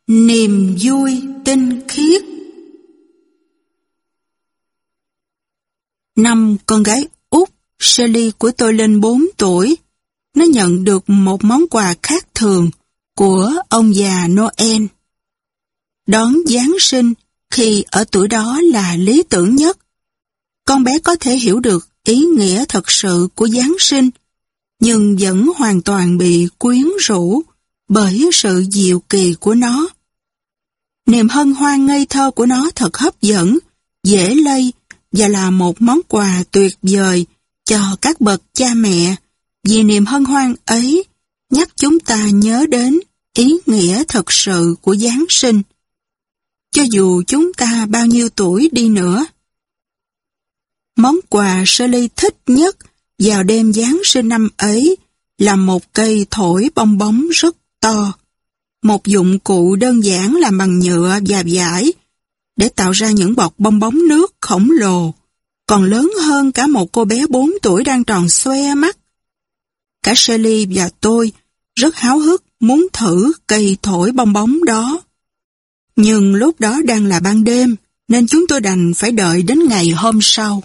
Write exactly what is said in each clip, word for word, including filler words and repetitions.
Niềm vui tinh khiết. Năm con gái út Shelley của tôi lên bốn tuổi, nó nhận được một món quà khác thường của ông già Noel. Đón Giáng sinh khi ở tuổi đó là lý tưởng nhất. Con bé có thể hiểu được ý nghĩa thật sự của Giáng sinh, nhưng vẫn hoàn toàn bị quyến rũ bởi sự diệu kỳ của nó. Niềm hân hoan ngây thơ của nó thật hấp dẫn, dễ lây và là một món quà tuyệt vời cho các bậc cha mẹ, vì niềm hân hoan ấy nhắc chúng ta nhớ đến ý nghĩa thật sự của Giáng sinh, cho dù chúng ta bao nhiêu tuổi đi nữa. Món quà Shelley thích nhất vào đêm Giáng sinh năm ấy là một cây thổi bong bóng rất to, một dụng cụ đơn giản làm bằng nhựa và vải để tạo ra những bọt bong bóng nước khổng lồ, còn lớn hơn cả một cô bé bốn tuổi đang tròn xoe mắt. Cả Shelley và tôi rất háo hức muốn thử cây thổi bong bóng đó. Nhưng lúc đó đang là ban đêm, nên chúng tôi đành phải đợi đến ngày hôm sau.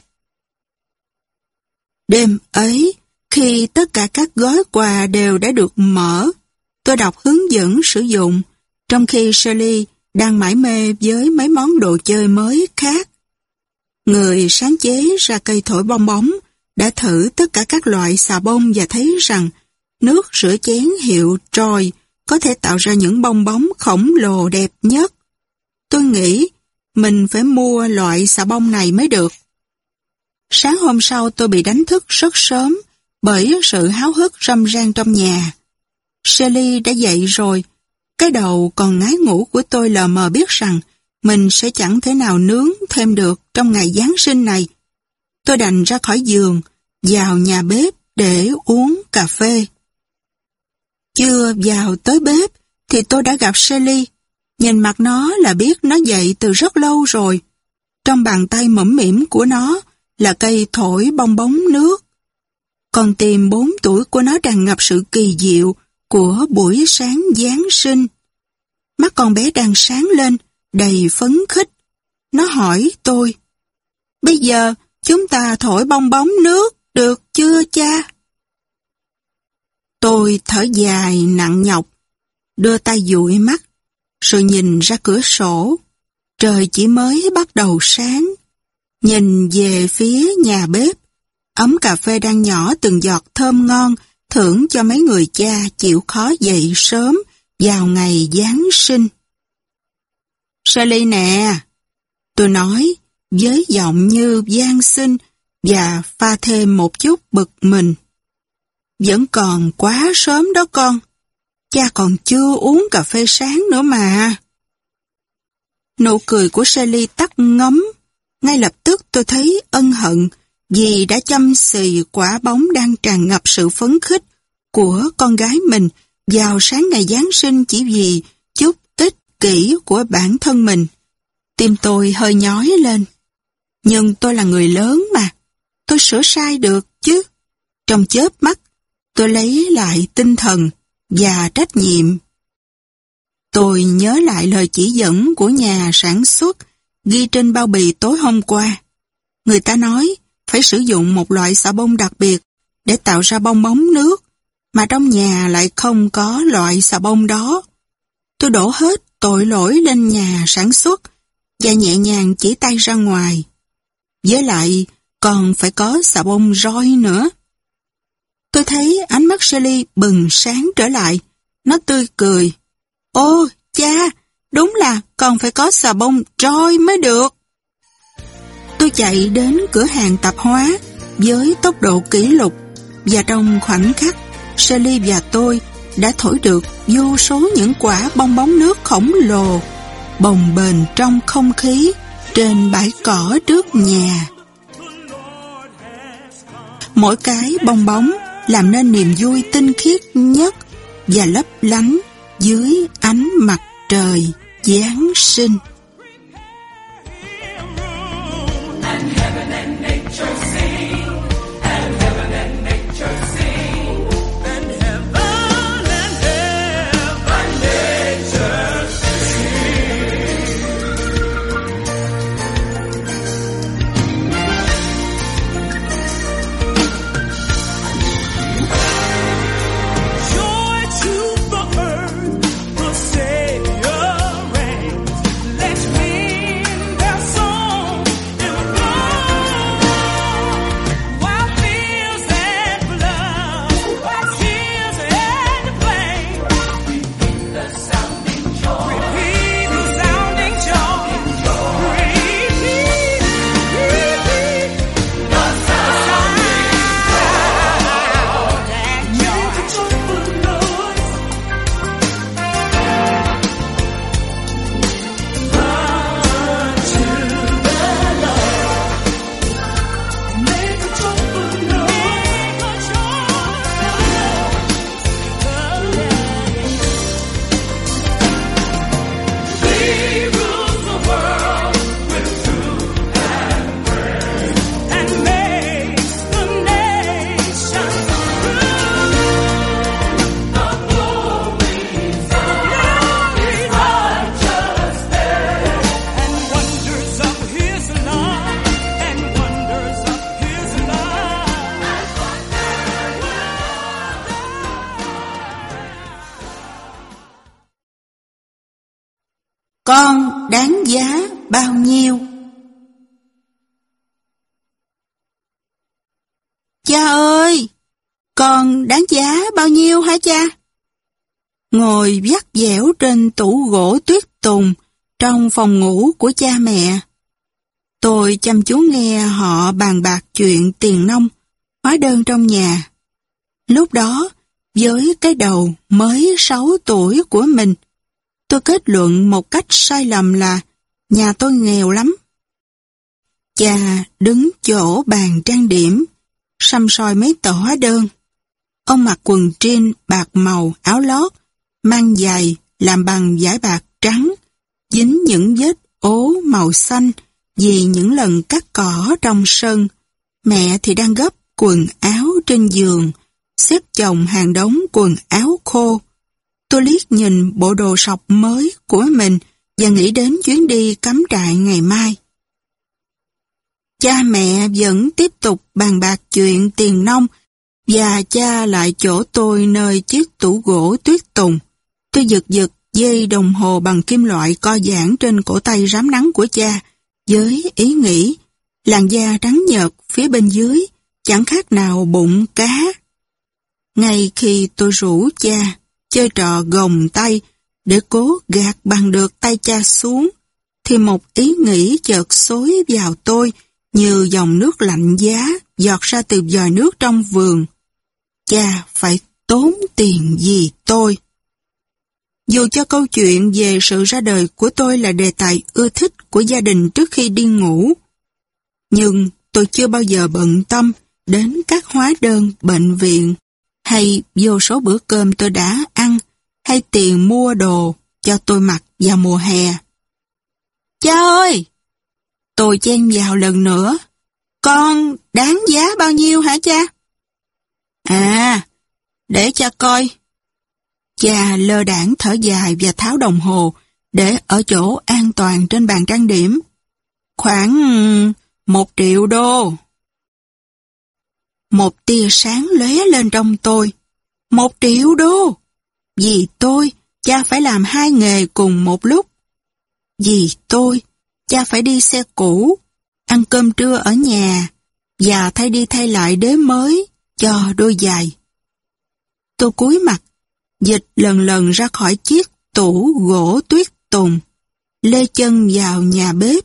Đêm ấy, khi tất cả các gói quà đều đã được mở, tôi đọc hướng dẫn sử dụng, trong khi Shelley đang mải mê với mấy món đồ chơi mới khác. Người sáng chế ra cây thổi bong bóng đã thử tất cả các loại xà bông và thấy rằng nước rửa chén hiệu Troy có thể tạo ra những bong bóng khổng lồ đẹp nhất. Tôi nghĩ mình phải mua loại xà bông này mới được. Sáng hôm sau tôi bị đánh thức rất sớm bởi sự háo hức râm ran trong nhà. Shelley đã dậy rồi. Cái đầu còn ngái ngủ của tôi lờ mờ biết rằng mình sẽ chẳng thể nào nướng thêm được trong ngày Giáng sinh này. Tôi đành ra khỏi giường, vào nhà bếp để uống cà phê. Chưa vào tới bếp thì tôi đã gặp Shelley. Nhìn mặt nó là biết nó dậy từ rất lâu rồi. Trong bàn tay mõm mĩm của nó là cây thổi bong bóng nước. Con tim bốn tuổi của nó tràn ngập sự kỳ diệu của buổi sáng Giáng sinh. Mắt con bé đang sáng lên, đầy phấn khích. Nó hỏi tôi, bây giờ chúng ta thổi bong bóng nước được chưa cha? Tôi thở dài nặng nhọc, đưa tay dụi mắt, rồi nhìn ra cửa sổ. Trời chỉ mới bắt đầu sáng. Nhìn về phía nhà bếp, ấm cà phê đang nhỏ từng giọt thơm ngon, thưởng cho mấy người cha chịu khó dậy sớm vào ngày Giáng sinh. Shelley nè, tôi nói với giọng như van xin và pha thêm một chút bực mình. Vẫn còn quá sớm đó con, cha còn chưa uống cà phê sáng nữa mà. Nụ cười của Shelley tắt ngấm. Ngay lập tức tôi thấy ân hận vì đã chăm xì quả bóng đang tràn ngập sự phấn khích của con gái mình vào sáng ngày Giáng sinh chỉ vì chút ích kỷ của bản thân mình. Tim tôi hơi nhói lên. Nhưng tôi là người lớn mà, tôi sửa sai được chứ. Trong chớp mắt, tôi lấy lại tinh thần và trách nhiệm. Tôi nhớ lại lời chỉ dẫn của nhà sản xuất ghi trên bao bì tối hôm qua. Người ta nói phải sử dụng một loại xà bông đặc biệt để tạo ra bong bóng nước, mà trong nhà lại không có loại xà bông đó. Tôi đổ hết tội lỗi lên nhà sản xuất và nhẹ nhàng chỉ tay ra ngoài. Với lại còn phải có xà bông roi nữa. Tôi thấy ánh mắt Shelley bừng sáng trở lại. Nó tươi cười. Ô, cha, đúng là còn phải có xà bông roi mới được. Tôi chạy đến cửa hàng tạp hóa với tốc độ kỷ lục, và trong khoảnh khắc, Shelley và tôi đã thổi được vô số những quả bong bóng nước khổng lồ bồng bềnh trong không khí trên bãi cỏ trước nhà. Mỗi cái bong bóng làm nên niềm vui tinh khiết nhất và lấp lánh dưới ánh mặt trời Giáng sinh. Con đáng giá bao nhiêu? Cha ơi! Con đáng giá bao nhiêu hả cha? Ngồi vắt dẻo trên tủ gỗ tuyết tùng trong phòng ngủ của cha mẹ. Tôi chăm chú nghe họ bàn bạc chuyện tiền nong, hóa đơn trong nhà. Lúc đó, với cái đầu mới sáu tuổi của mình, tôi kết luận một cách sai lầm là nhà tôi nghèo lắm. Cha đứng chỗ bàn trang điểm, săm soi mấy tờ hóa đơn. Ông mặc quần jean bạc màu, áo lót, mang giày làm bằng vải bạc trắng, dính những vết ố màu xanh vì những lần cắt cỏ trong sân. Mẹ thì đang gấp quần áo trên giường, xếp chồng hàng đống quần áo khô. Tôi liếc nhìn bộ đồ sọc mới của mình và nghĩ đến chuyến đi cắm trại ngày mai. Cha mẹ vẫn tiếp tục bàn bạc chuyện tiền nong và cha lại chỗ tôi nơi chiếc tủ gỗ tuyết tùng. Tôi giật giật dây đồng hồ bằng kim loại co giãn trên cổ tay rám nắng của cha với ý nghĩ làn da trắng nhợt phía bên dưới chẳng khác nào bụng cá. Ngay khi tôi rủ cha chơi trò gồng tay để cố gạt bằng được tay cha xuống, thì một ý nghĩ chợt xối vào tôi như dòng nước lạnh giá giọt ra từ vòi nước trong vườn. Cha phải tốn tiền vì tôi. Dù cho câu chuyện về sự ra đời của tôi là đề tài ưa thích của gia đình trước khi đi ngủ, nhưng tôi chưa bao giờ bận tâm đến các hóa đơn bệnh viện, hay vô số bữa cơm tôi đã ăn, hay tiền mua đồ cho tôi mặc vào mùa hè. Cha ơi! Tôi chen vào lần nữa. Con đáng giá bao nhiêu hả cha? À, để cha coi. Cha lơ đãng thở dài và tháo đồng hồ để ở chỗ an toàn trên bàn trang điểm. Khoảng một triệu đô. Một tia sáng lóe lên trong tôi. Một triệu đô! Vì tôi, cha phải làm hai nghề cùng một lúc. Vì tôi, cha phải đi xe cũ, ăn cơm trưa ở nhà và thay đi thay lại đế mới cho đôi giày. Tôi cúi mặt, dịch lần lần ra khỏi chiếc tủ gỗ tuyết tùng, lê chân vào nhà bếp.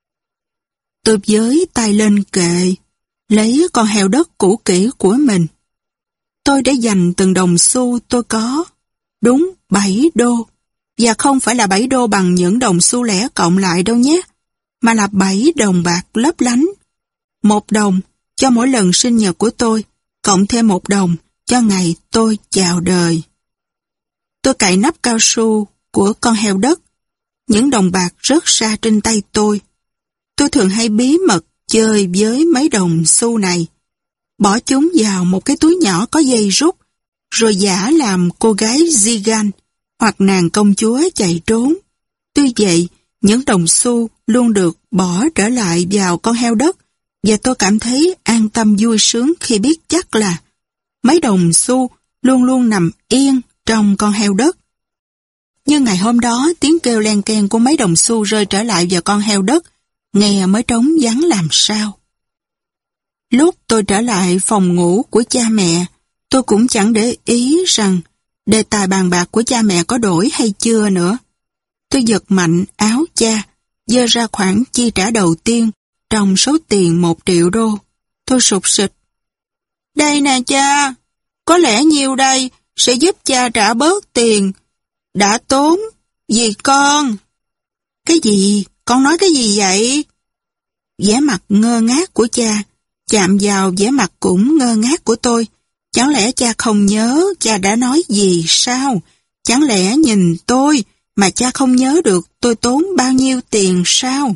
Tôi với tay lên kệ, lấy con heo đất cũ kỹ của mình. Tôi đã dành từng đồng xu tôi có, đúng bảy đô, và không phải là bảy đô bằng những đồng xu lẻ cộng lại đâu nhé, mà là bảy đồng bạc lấp lánh. Một đồng cho mỗi lần sinh nhật của tôi, cộng thêm một đồng cho ngày tôi chào đời. Tôi cạy nắp cao su của con heo đất. Những đồng bạc rớt ra trên tay tôi. Tôi thường hay bí mật chơi với mấy đồng xu này, bỏ chúng vào một cái túi nhỏ có dây rút, rồi giả làm cô gái Zigan hoặc nàng công chúa chạy trốn. Tuy vậy, những đồng xu luôn được bỏ trở lại vào con heo đất, và tôi cảm thấy an tâm vui sướng khi biết chắc là mấy đồng xu luôn luôn nằm yên trong con heo đất. Nhưng ngày hôm đó, tiếng kêu len keng của mấy đồng xu rơi trở lại vào con heo đất, nghe mới trống vắng làm sao. Lúc tôi trở lại phòng ngủ của cha mẹ, tôi cũng chẳng để ý rằng đề tài bàn bạc của cha mẹ có đổi hay chưa nữa. Tôi giật mạnh áo cha, giơ ra khoản chi trả đầu tiên trong số tiền một triệu đô. Tôi sụt sịt. Đây nè cha, có lẽ nhiêu đây sẽ giúp cha trả bớt tiền đã tốn vì con. Cái gì? Con nói cái gì vậy? Vẻ mặt ngơ ngác của cha chạm vào vẻ mặt cũng ngơ ngác của tôi. Chẳng lẽ cha không nhớ cha đã nói gì sao? Chẳng lẽ nhìn tôi mà cha không nhớ được tôi tốn bao nhiêu tiền sao?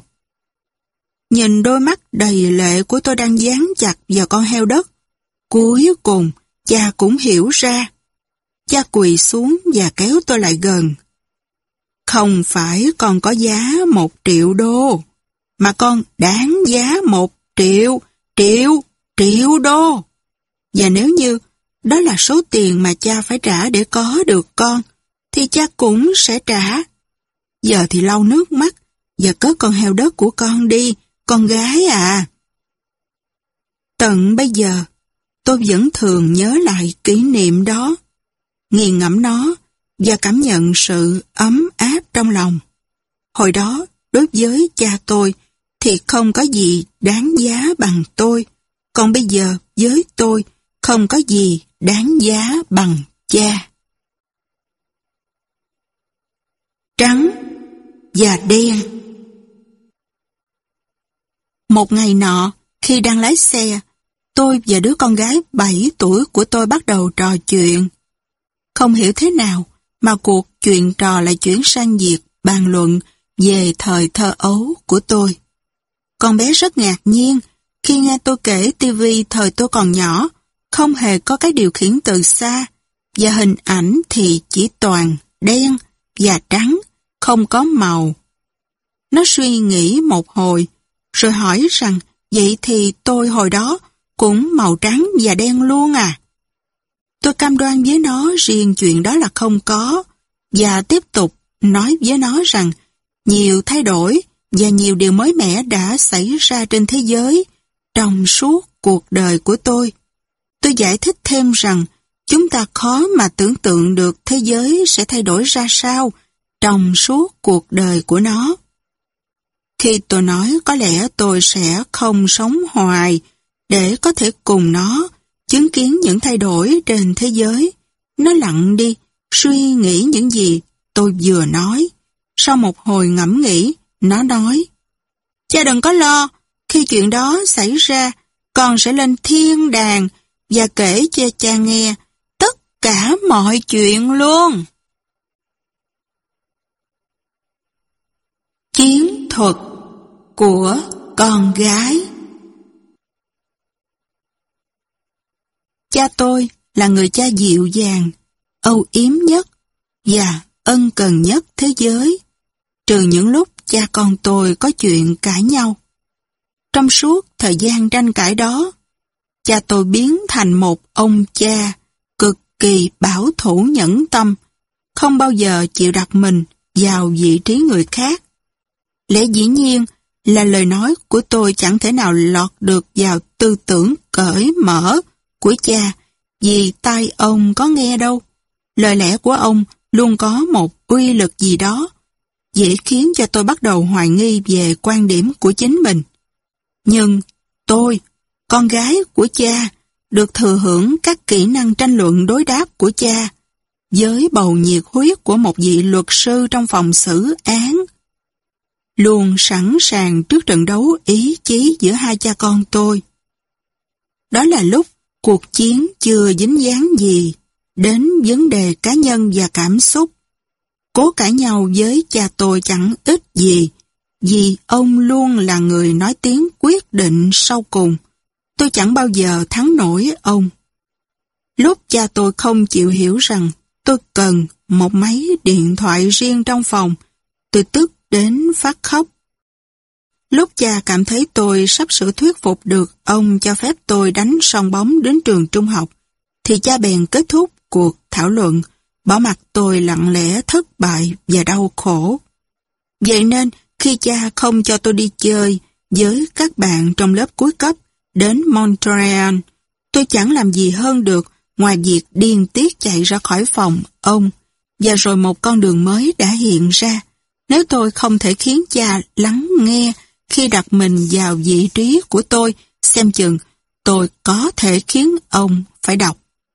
Nhìn đôi mắt đầy lệ của tôi đang dán chặt vào con heo đất, cuối cùng cha cũng hiểu ra. Cha quỳ xuống và kéo tôi lại gần. Không phải con có giá một triệu đô, mà con đáng giá một triệu, triệu, triệu đô. Và nếu như đó là số tiền mà cha phải trả để có được con, thì cha cũng sẽ trả. Giờ thì lau nước mắt và cất con heo đất của con đi, con gái à. Tận bây giờ, tôi vẫn thường nhớ lại kỷ niệm đó, nghiền ngẫm nó và cảm nhận sự ấm áp trong lòng. Hồi đó, đối với cha tôi thì không có gì đáng giá bằng tôi, còn bây giờ với tôi không có gì đáng giá bằng cha. Trắng và đen. Một ngày nọ, khi đang lái xe, tôi và đứa con gái bảy tuổi của tôi bắt đầu trò chuyện. Không hiểu thế nào mà cuộc chuyện trò lại chuyển sang việc bàn luận về thời thơ ấu của tôi. Con bé rất ngạc nhiên khi nghe tôi kể tivi thời tôi còn nhỏ, không hề có cái điều khiển từ xa, và hình ảnh thì chỉ toàn đen và trắng, không có màu. Nó suy nghĩ một hồi, rồi hỏi rằng vậy thì tôi hồi đó cũng màu trắng và đen luôn à? Tôi cam đoan với nó riêng chuyện đó là không có, và tiếp tục nói với nó rằng nhiều thay đổi và nhiều điều mới mẻ đã xảy ra trên thế giới trong suốt cuộc đời của tôi. Tôi giải thích thêm rằng chúng ta khó mà tưởng tượng được thế giới sẽ thay đổi ra sao trong suốt cuộc đời của nó. Khi tôi nói có lẽ tôi sẽ không sống hoài để có thể cùng nó chứng kiến những thay đổi trên thế giới, nó lặng đi, suy nghĩ những gì tôi vừa nói. Sau một hồi ngẫm nghĩ, nó nói: Cha đừng có lo, khi chuyện đó xảy ra, con sẽ lên thiên đàng và kể cho cha nghe tất cả mọi chuyện luôn. Chiến thuật của con gái. Cha tôi là người cha dịu dàng, âu yếm nhất và ân cần nhất thế giới, trừ những lúc cha con tôi có chuyện cãi nhau. Trong suốt thời gian tranh cãi đó, cha tôi biến thành một ông cha cực kỳ bảo thủ nhẫn tâm, không bao giờ chịu đặt mình vào vị trí người khác. Lẽ dĩ nhiên là lời nói của tôi chẳng thể nào lọt được vào tư tưởng cởi mở của cha, vì tai ông có nghe đâu. Lời lẽ của ông luôn có một uy lực gì đó, dễ khiến cho tôi bắt đầu hoài nghi về quan điểm của chính mình. Nhưng tôi, con gái của cha, được thừa hưởng các kỹ năng tranh luận đối đáp của cha, với bầu nhiệt huyết của một vị luật sư trong phòng xử án, luôn sẵn sàng trước trận đấu ý chí giữa hai cha con tôi. Đó là lúc cuộc chiến chưa dính dáng gì đến vấn đề cá nhân và cảm xúc. Cố cãi nhau với cha tôi chẳng ích gì, vì ông luôn là người nói tiếng quyết định sau cùng. Tôi chẳng bao giờ thắng nổi ông. Lúc cha tôi không chịu hiểu rằng tôi cần một máy điện thoại riêng trong phòng, tôi tức đến phát khóc. Lúc cha cảm thấy tôi sắp sửa thuyết phục được ông cho phép tôi đánh song bóng đến trường trung học, thì cha bèn kết thúc cuộc thảo luận, bỏ mặc tôi lặng lẽ thất bại và đau khổ. Vậy nên, khi cha không cho tôi đi chơi với các bạn trong lớp cuối cấp đến Montreal, tôi chẳng làm gì hơn được ngoài việc điên tiết chạy ra khỏi phòng ông, và rồi một con đường mới đã hiện ra. Nếu tôi không thể khiến cha lắng nghe khi đặt mình vào vị trí của tôi, xem chừng tôi có thể khiến ông phải đọc.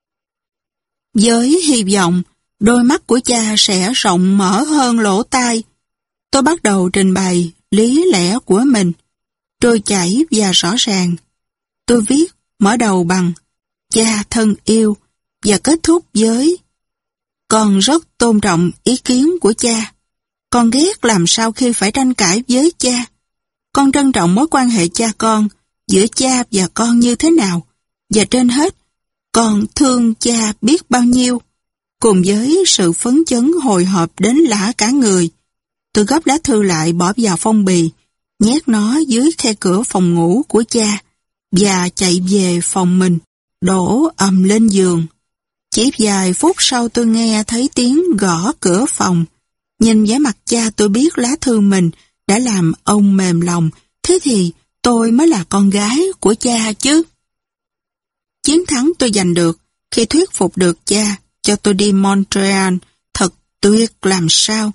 Với hy vọng đôi mắt của cha sẽ rộng mở hơn lỗ tai, tôi bắt đầu trình bày lý lẽ của mình, trôi chảy và rõ ràng. Tôi viết mở đầu bằng cha thân yêu và kết thúc với: con rất tôn trọng ý kiến của cha. Con ghét làm sao khi phải tranh cãi với cha. Con trân trọng mối quan hệ cha con, giữa cha và con như thế nào. Và trên hết, con thương cha biết bao nhiêu. Cùng với sự phấn chấn hồi hộp đến lả cả người, tôi gấp lá thư lại bỏ vào phong bì, nhét nó dưới khe cửa phòng ngủ của cha, và chạy về phòng mình, đổ ầm lên giường. Chỉ vài phút sau tôi nghe thấy tiếng gõ cửa phòng, Nhìn vẻ mặt cha tôi biết lá thư mình đã làm ông mềm lòng, thế thì tôi mới là con gái của cha chứ. Chiến thắng tôi giành được khi thuyết phục được cha cho tôi đi Montreal thật tuyệt làm sao.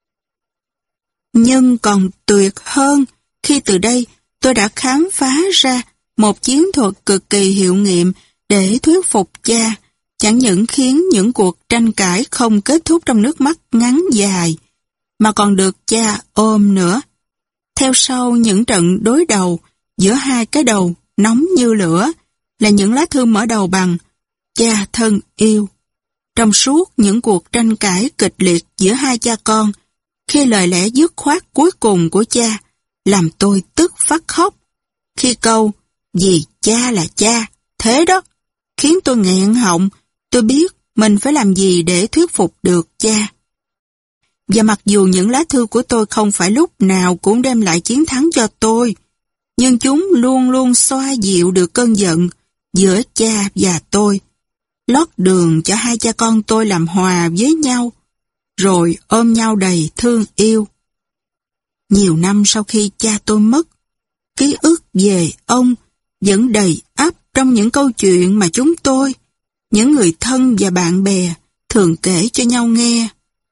Nhưng còn tuyệt hơn khi từ đây tôi đã khám phá ra một chiến thuật cực kỳ hiệu nghiệm để thuyết phục cha, chẳng những khiến những cuộc tranh cãi không kết thúc trong nước mắt ngắn dài, mà còn được cha ôm nữa. Theo sau những trận đối đầu giữa hai cái đầu nóng như lửa là những lá thư mở đầu bằng cha thân yêu. Trong suốt những cuộc tranh cãi kịch liệt giữa hai cha con, khi lời lẽ dứt khoát cuối cùng của cha làm tôi tức phát khóc, khi câu vì cha là cha, thế đó, khiến tôi nghẹn họng. Tôi biết mình phải làm gì để thuyết phục được cha. Và mặc dù những lá thư của tôi không phải lúc nào cũng đem lại chiến thắng cho tôi, nhưng chúng luôn luôn xoa dịu được cơn giận giữa cha và tôi, lót đường cho hai cha con tôi làm hòa với nhau, rồi ôm nhau đầy thương yêu. Nhiều năm sau khi cha tôi mất, ký ức về ông vẫn đầy ắp trong những câu chuyện mà chúng tôi, những người thân và bạn bè, thường kể cho nhau nghe.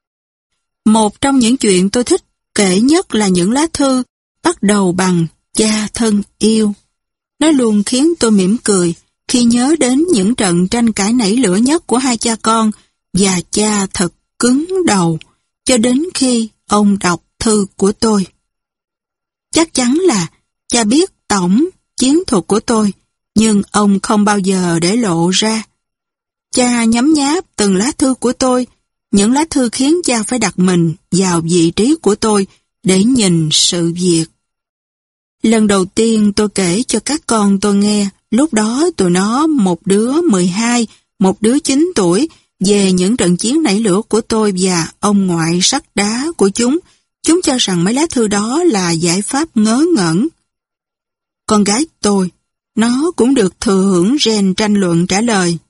Một trong những chuyện tôi thích kể nhất là những lá thư bắt đầu bằng cha thân yêu. Nó luôn khiến tôi mỉm cười khi nhớ đến những trận tranh cãi nảy lửa nhất của hai cha con, và cha thật cứng đầu cho đến khi ông đọc thư của tôi. Chắc chắn là cha biết tổng chiến thuật của tôi, nhưng ông không bao giờ để lộ ra. Cha nhấm nháp từng lá thư của tôi, những lá thư khiến cha phải đặt mình vào vị trí của tôi để nhìn sự việc. Lần đầu tiên tôi kể cho các con tôi nghe, lúc đó tụi nó một đứa mười hai, một đứa chín tuổi, về những trận chiến nảy lửa của tôi và ông ngoại sắt đá của chúng. Chúng cho rằng mấy lá thư đó là giải pháp ngớ ngẩn. Con gái tôi, nó cũng được thừa hưởng gen tranh luận trả lời.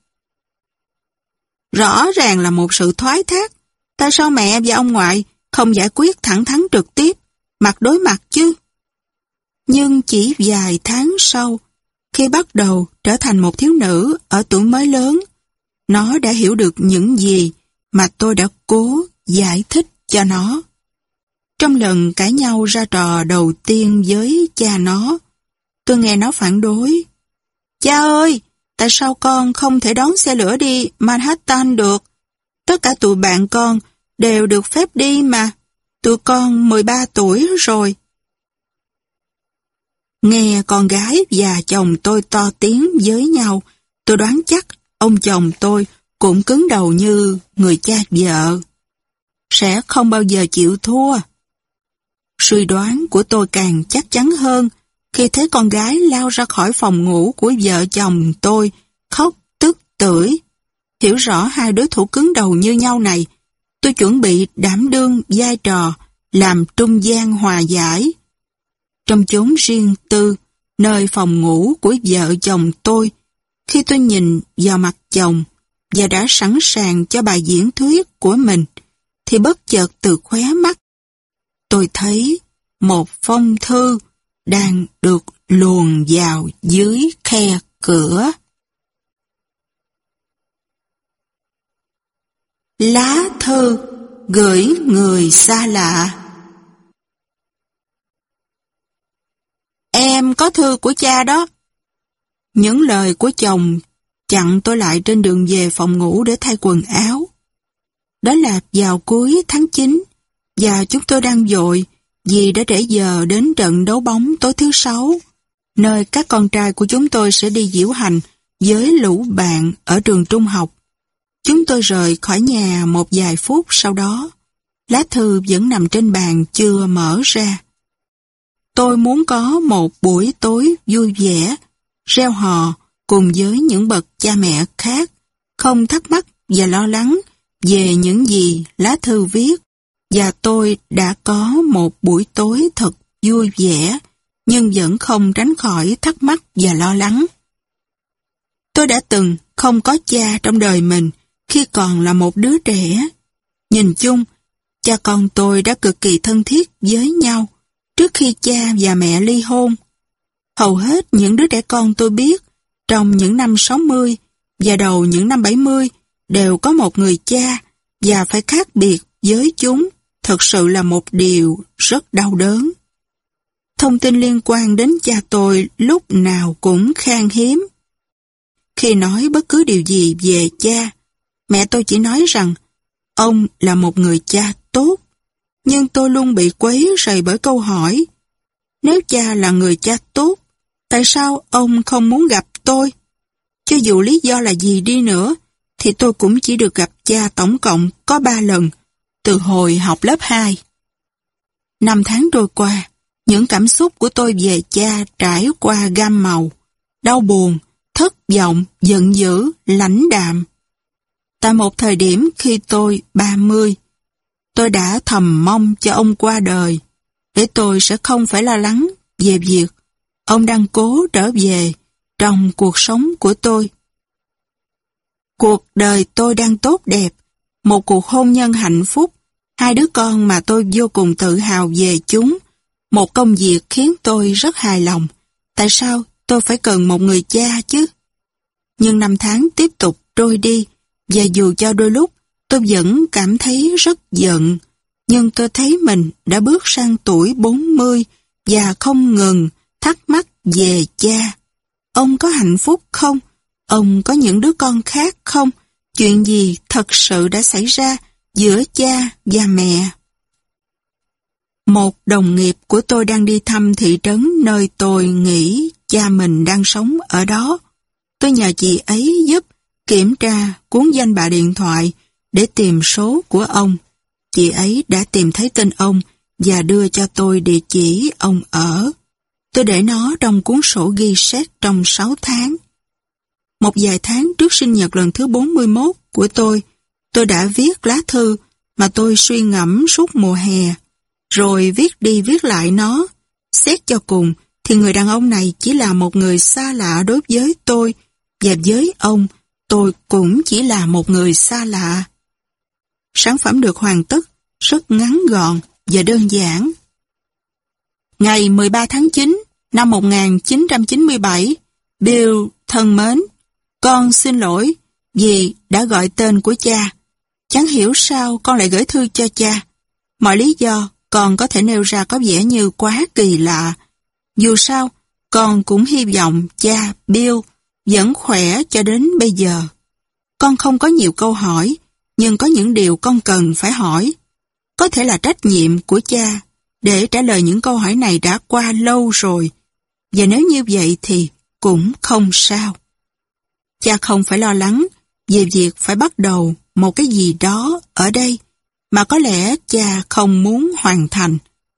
Rõ ràng là một sự thoái thác. Tại sao mẹ và ông ngoại không giải quyết thẳng thắn trực tiếp, mặt đối mặt chứ? Nhưng chỉ vài tháng sau, khi bắt đầu trở thành một thiếu nữ ở tuổi mới lớn, nó đã hiểu được những gì mà tôi đã cố giải thích cho nó. Trong lần cãi nhau ra trò đầu tiên với cha nó, tôi nghe nó phản đối. Cha ơi, tại sao con không thể đón xe lửa đi Manhattan được? Tất cả tụi bạn con đều được phép đi mà. Tụi con mười ba tuổi rồi. Nghe con gái và chồng tôi to tiếng với nhau, tôi đoán chắc ông chồng tôi cũng cứng đầu như người cha vợ. Sẽ không bao giờ chịu thua. Suy đoán của tôi càng chắc chắn hơn khi thấy con gái lao ra khỏi phòng ngủ của vợ chồng tôi, khóc tức tưởi. Hiểu rõ hai đối thủ cứng đầu như nhau này, tôi chuẩn bị đảm đương vai trò làm trung gian hòa giải. Trong chốn riêng tư, nơi phòng ngủ của vợ chồng tôi, khi tôi nhìn vào mặt chồng và đã sẵn sàng cho bài diễn thuyết của mình, thì bất chợt từ khóe mắt, tôi thấy một phong thư đang được luồn vào dưới khe cửa. Lá thư gửi người xa lạ. Em có thư của cha đó. Những lời của chồng chặn tôi lại trên đường về phòng ngủ để thay quần áo. Đó là vào cuối tháng chín, và chúng tôi đang vội vì đã trễ giờ đến trận đấu bóng tối thứ sáu, nơi các con trai của chúng tôi sẽ đi diễu hành với lũ bạn ở trường trung học. Chúng tôi rời khỏi nhà một vài phút sau đó. Lá thư vẫn nằm trên bàn chưa mở ra. Tôi muốn có một buổi tối vui vẻ, reo hò cùng với những bậc cha mẹ khác, không thắc mắc và lo lắng về những gì lá thư viết. Và tôi đã có một buổi tối thật vui vẻ, nhưng vẫn không tránh khỏi thắc mắc và lo lắng. Tôi đã từng không có cha trong đời mình khi còn là một đứa trẻ. Nhìn chung, Cha con tôi đã cực kỳ thân thiết với nhau trước khi cha và mẹ ly hôn. Hầu hết những đứa trẻ con tôi biết trong những năm sáu mươi và đầu những năm bảy mươi đều có một người cha, và phải khác biệt với chúng thật sự là một điều rất đau đớn. Thông tin liên quan đến cha tôi lúc nào cũng khan hiếm. Khi nói bất cứ điều gì về cha, mẹ tôi chỉ nói rằng ông là một người cha tốt, nhưng tôi luôn bị quấy rầy bởi câu hỏi: nếu cha là người cha tốt, tại sao ông không muốn gặp tôi? Cho dù lý do là gì đi nữa, thì tôi cũng chỉ được gặp cha tổng cộng có ba lần, từ hồi học lớp hai. Năm tháng trôi qua, những cảm xúc của tôi về cha trải qua gam màu: đau buồn, thất vọng, giận dữ, lãnh đạm. Tại một thời điểm khi tôi ba mươi, tôi đã thầm mong cho ông qua đời, để tôi sẽ không phải lo lắng về việc ông đang cố trở về trong cuộc sống của tôi. Cuộc đời tôi đang tốt đẹp, một cuộc hôn nhân hạnh phúc, hai đứa con mà tôi vô cùng tự hào về chúng, một công việc khiến tôi rất hài lòng. Tại sao tôi phải cần một người cha chứ? Nhưng năm tháng tiếp tục trôi đi, và dù cho đôi lúc tôi vẫn cảm thấy rất giận, nhưng tôi thấy mình đã bước sang tuổi bốn mươi và không ngừng thắc mắc về cha. Ông có hạnh phúc không? Ông có những đứa con khác không? Chuyện gì thật sự đã xảy ra giữa cha và mẹ? Một đồng nghiệp của tôi đang đi thăm thị trấn nơi tôi nghĩ cha mình đang sống ở đó. Tôi nhờ chị ấy giúp kiểm tra cuốn danh bạ điện thoại để tìm số của ông. Chị ấy đã tìm thấy tên ông và đưa cho tôi địa chỉ ông ở. Tôi để nó trong cuốn sổ ghi xét trong sáu tháng. Một vài tháng trước sinh nhật lần thứ bốn mươi mốt của tôi, tôi đã viết lá thư mà tôi suy ngẫm suốt mùa hè, rồi viết đi viết lại nó. Xét cho cùng thì người đàn ông này chỉ là một người xa lạ đối với tôi, và với ông, tôi cũng chỉ là một người xa lạ. Sản phẩm được hoàn tất, rất ngắn gọn và đơn giản. Ngày mười ba tháng chín năm một nghìn chín trăm chín mươi bảy, Bill thân mến, con xin lỗi vì đã gọi tên của cha. Chẳng hiểu sao con lại gửi thư cho cha. Mọi lý do con có thể nêu ra có vẻ như quá kỳ lạ. Dù sao, con cũng hy vọng cha Bill vẫn khỏe cho đến bây giờ. Con không có nhiều câu hỏi, nhưng có những điều con cần phải hỏi. Có thể là trách nhiệm của cha để trả lời những câu hỏi này đã qua lâu rồi, và nếu như vậy thì cũng không sao. Cha không phải lo lắng về việc phải bắt đầu một cái gì đó ở đây mà có lẽ cha không muốn hoàn thành.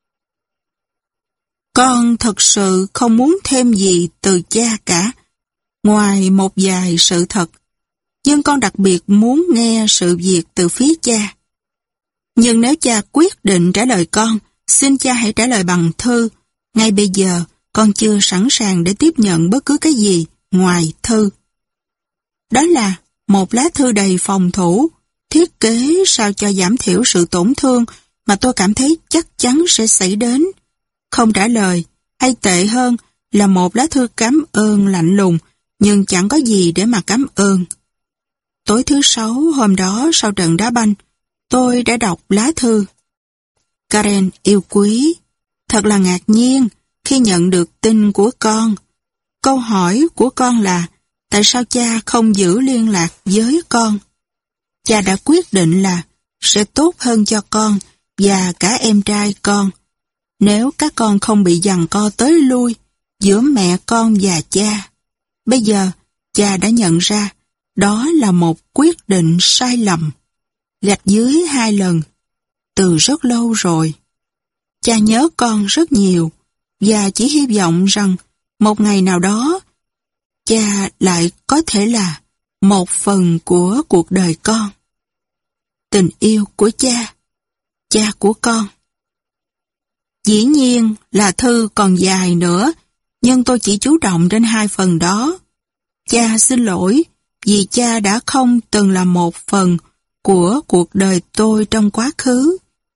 Con thật sự không muốn thêm gì từ cha cả, ngoài một vài sự thật, nhưng con đặc biệt muốn nghe sự việc từ phía cha. Nhưng nếu cha quyết định trả lời con, xin cha hãy trả lời bằng thư. Ngay bây giờ, con chưa sẵn sàng để tiếp nhận bất cứ cái gì ngoài thư. Đó là một lá thư đầy phòng thủ, thiết kế sao cho giảm thiểu sự tổn thương mà tôi cảm thấy chắc chắn sẽ xảy đến. Không trả lời, hay tệ hơn là một lá thư cảm ơn lạnh lùng, nhưng chẳng có gì để mà cảm ơn. Tối thứ sáu hôm đó sau trận đá banh, tôi đã đọc lá thư. Karen yêu quý, thật là ngạc nhiên khi nhận được tin của con. Câu hỏi của con là tại sao cha không giữ liên lạc với con? Cha đã quyết định là sẽ tốt hơn cho con và cả em trai con nếu các con không bị giằng co tới lui giữa mẹ con và cha. Bây giờ, cha đã nhận ra đó là một quyết định sai lầm. Gạch dưới hai lần, từ rất lâu rồi. Cha nhớ con rất nhiều và chỉ hy vọng rằng một ngày nào đó cha lại có thể là một phần của cuộc đời con. Tình yêu của cha, cha của con. Dĩ nhiên là thư còn dài nữa, nhưng tôi chỉ chú trọng đến hai phần đó. Cha xin lỗi vì cha đã không từng là một phần của cuộc đời tôi trong quá khứ.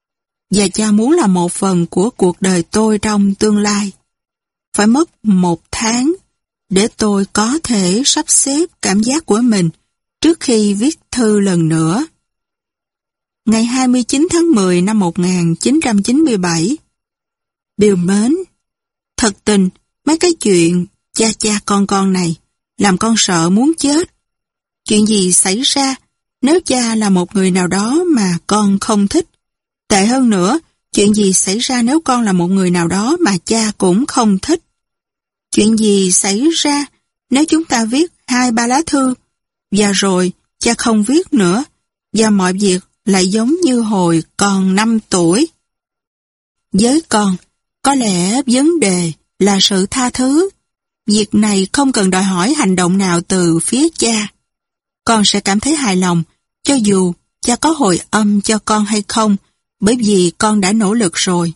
và cha muốn là một phần của cuộc đời tôi trong tương lai. Phải mất một tháng để tôi có thể sắp xếp cảm giác của mình trước khi viết thư lần nữa. Ngày hai mươi chín tháng mười năm một nghìn chín trăm chín mươi bảy, Bill mến, thật tình mấy cái chuyện cha cha con con này làm con sợ muốn chết. Chuyện gì xảy ra nếu cha là một người nào đó mà con không thích? Tệ hơn nữa, chuyện gì xảy ra nếu con là một người nào đó mà cha cũng không thích? Chuyện gì xảy ra nếu chúng ta viết hai ba lá thư và rồi cha không viết nữa và mọi việc lại giống như hồi còn năm tuổi? Với con, có lẽ vấn đề là sự tha thứ. Việc này không cần đòi hỏi hành động nào từ phía cha. Con sẽ cảm thấy hài lòng cho dù cha có hồi âm cho con hay không, bởi vì con đã nỗ lực rồi.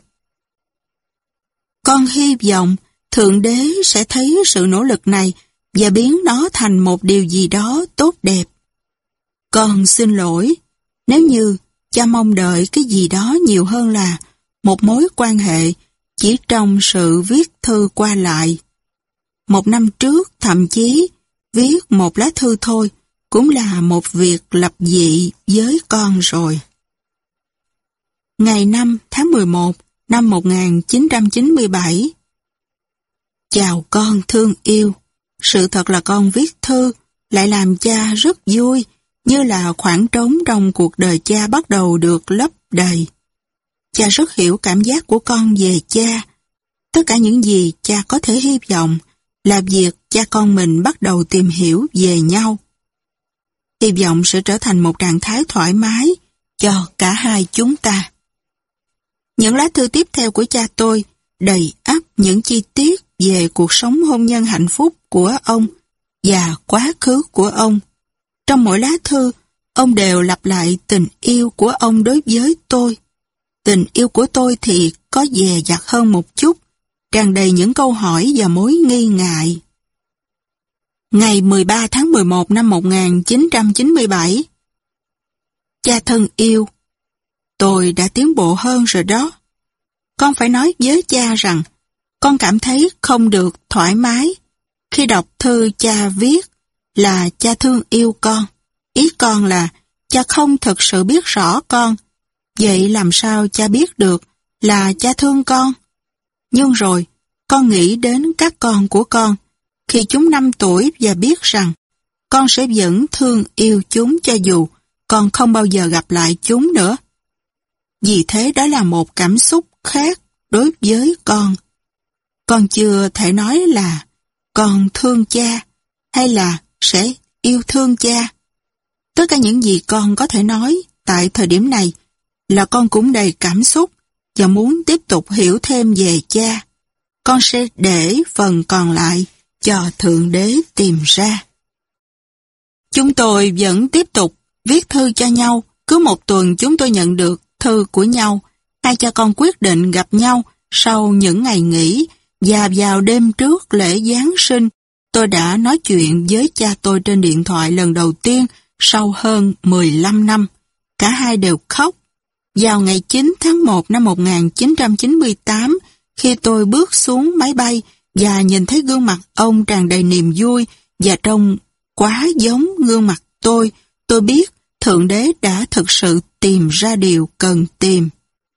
Con hy vọng Thượng Đế sẽ thấy sự nỗ lực này và biến nó thành một điều gì đó tốt đẹp. Con xin lỗi nếu như cha mong đợi cái gì đó nhiều hơn là một mối quan hệ chỉ trong sự viết thư qua lại. Một năm trước, thậm chí, viết một lá thư thôi cũng là một việc lập dị với con rồi. Ngày năm tháng mười một năm một nghìn chín trăm chín mươi bảy. Chào con thương yêu, sự thật là con viết thư lại làm cha rất vui, như là khoảng trống trong cuộc đời cha bắt đầu được lấp đầy. Cha rất hiểu cảm giác của con về cha. Tất cả những gì cha có thể hy vọng là việc cha con mình bắt đầu tìm hiểu về nhau. Hy vọng sẽ trở thành một trạng thái thoải mái cho cả hai chúng ta. Những lá thư tiếp theo của cha tôi đầy ắp những chi tiết về cuộc sống hôn nhân hạnh phúc của ông và quá khứ của ông. Trong mỗi lá thư, ông đều lặp lại tình yêu của ông đối với tôi. Tình yêu của tôi thì có dè dặt hơn một chút, tràn đầy những câu hỏi và mối nghi ngại. Ngày mười ba tháng mười một năm một nghìn chín trăm chín mươi bảy. Cha thân yêu, tôi đã tiến bộ hơn rồi đó. Con phải nói với cha rằng con cảm thấy không được thoải mái khi đọc thư cha viết là cha thương yêu con. Ý con là cha không thực sự biết rõ con. Vậy làm sao cha biết được là cha thương con? Nhưng rồi, con nghĩ đến các con của con khi chúng năm tuổi và biết rằng con sẽ vẫn thương yêu chúng cho dù con không bao giờ gặp lại chúng nữa. Vì thế đó là một cảm xúc khác đối với con. Con chưa thể nói là con thương cha hay là sẽ yêu thương cha. Tất cả những gì con có thể nói tại thời điểm này là con cũng đầy cảm xúc và muốn tiếp tục hiểu thêm về cha. Con sẽ để phần còn lại cho Thượng Đế tìm ra. Chúng tôi vẫn tiếp tục viết thư cho nhau. Cứ một tuần chúng tôi nhận được thư của nhau. Hai cha con quyết định gặp nhau sau những ngày nghỉ, và vào đêm trước lễ Giáng sinh, tôi đã nói chuyện với cha tôi trên điện thoại lần đầu tiên sau hơn mười lăm năm. Cả hai đều khóc. Vào ngày chín tháng một năm một nghìn chín trăm chín mươi tám, khi tôi bước xuống máy bay và nhìn thấy gương mặt ông tràn đầy niềm vui và trông quá giống gương mặt tôi, tôi biết Thượng Đế đã thực sự tìm ra điều cần tìm.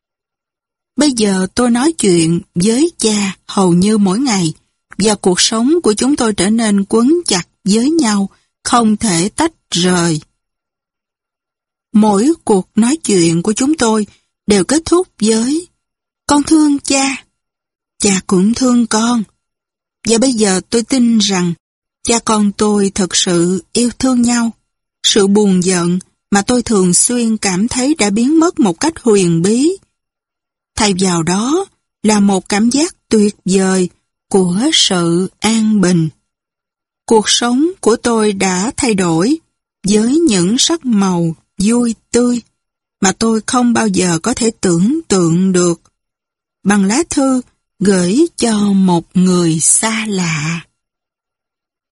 Bây giờ tôi nói chuyện với cha hầu như mỗi ngày, và cuộc sống của chúng tôi trở nên quấn chặt với nhau, không thể tách rời. Mỗi cuộc nói chuyện của chúng tôi đều kết thúc với "Con thương cha, cha cũng thương con." Và bây giờ tôi tin rằng cha con tôi thật sự yêu thương nhau. Sự buồn giận mà tôi thường xuyên cảm thấy đã biến mất một cách huyền bí. Thay vào đó là một cảm giác tuyệt vời của sự an bình. Cuộc sống của tôi đã thay đổi với những sắc màu vui tươi mà tôi không bao giờ có thể tưởng tượng được. Bằng lá thư gửi cho một người xa lạ.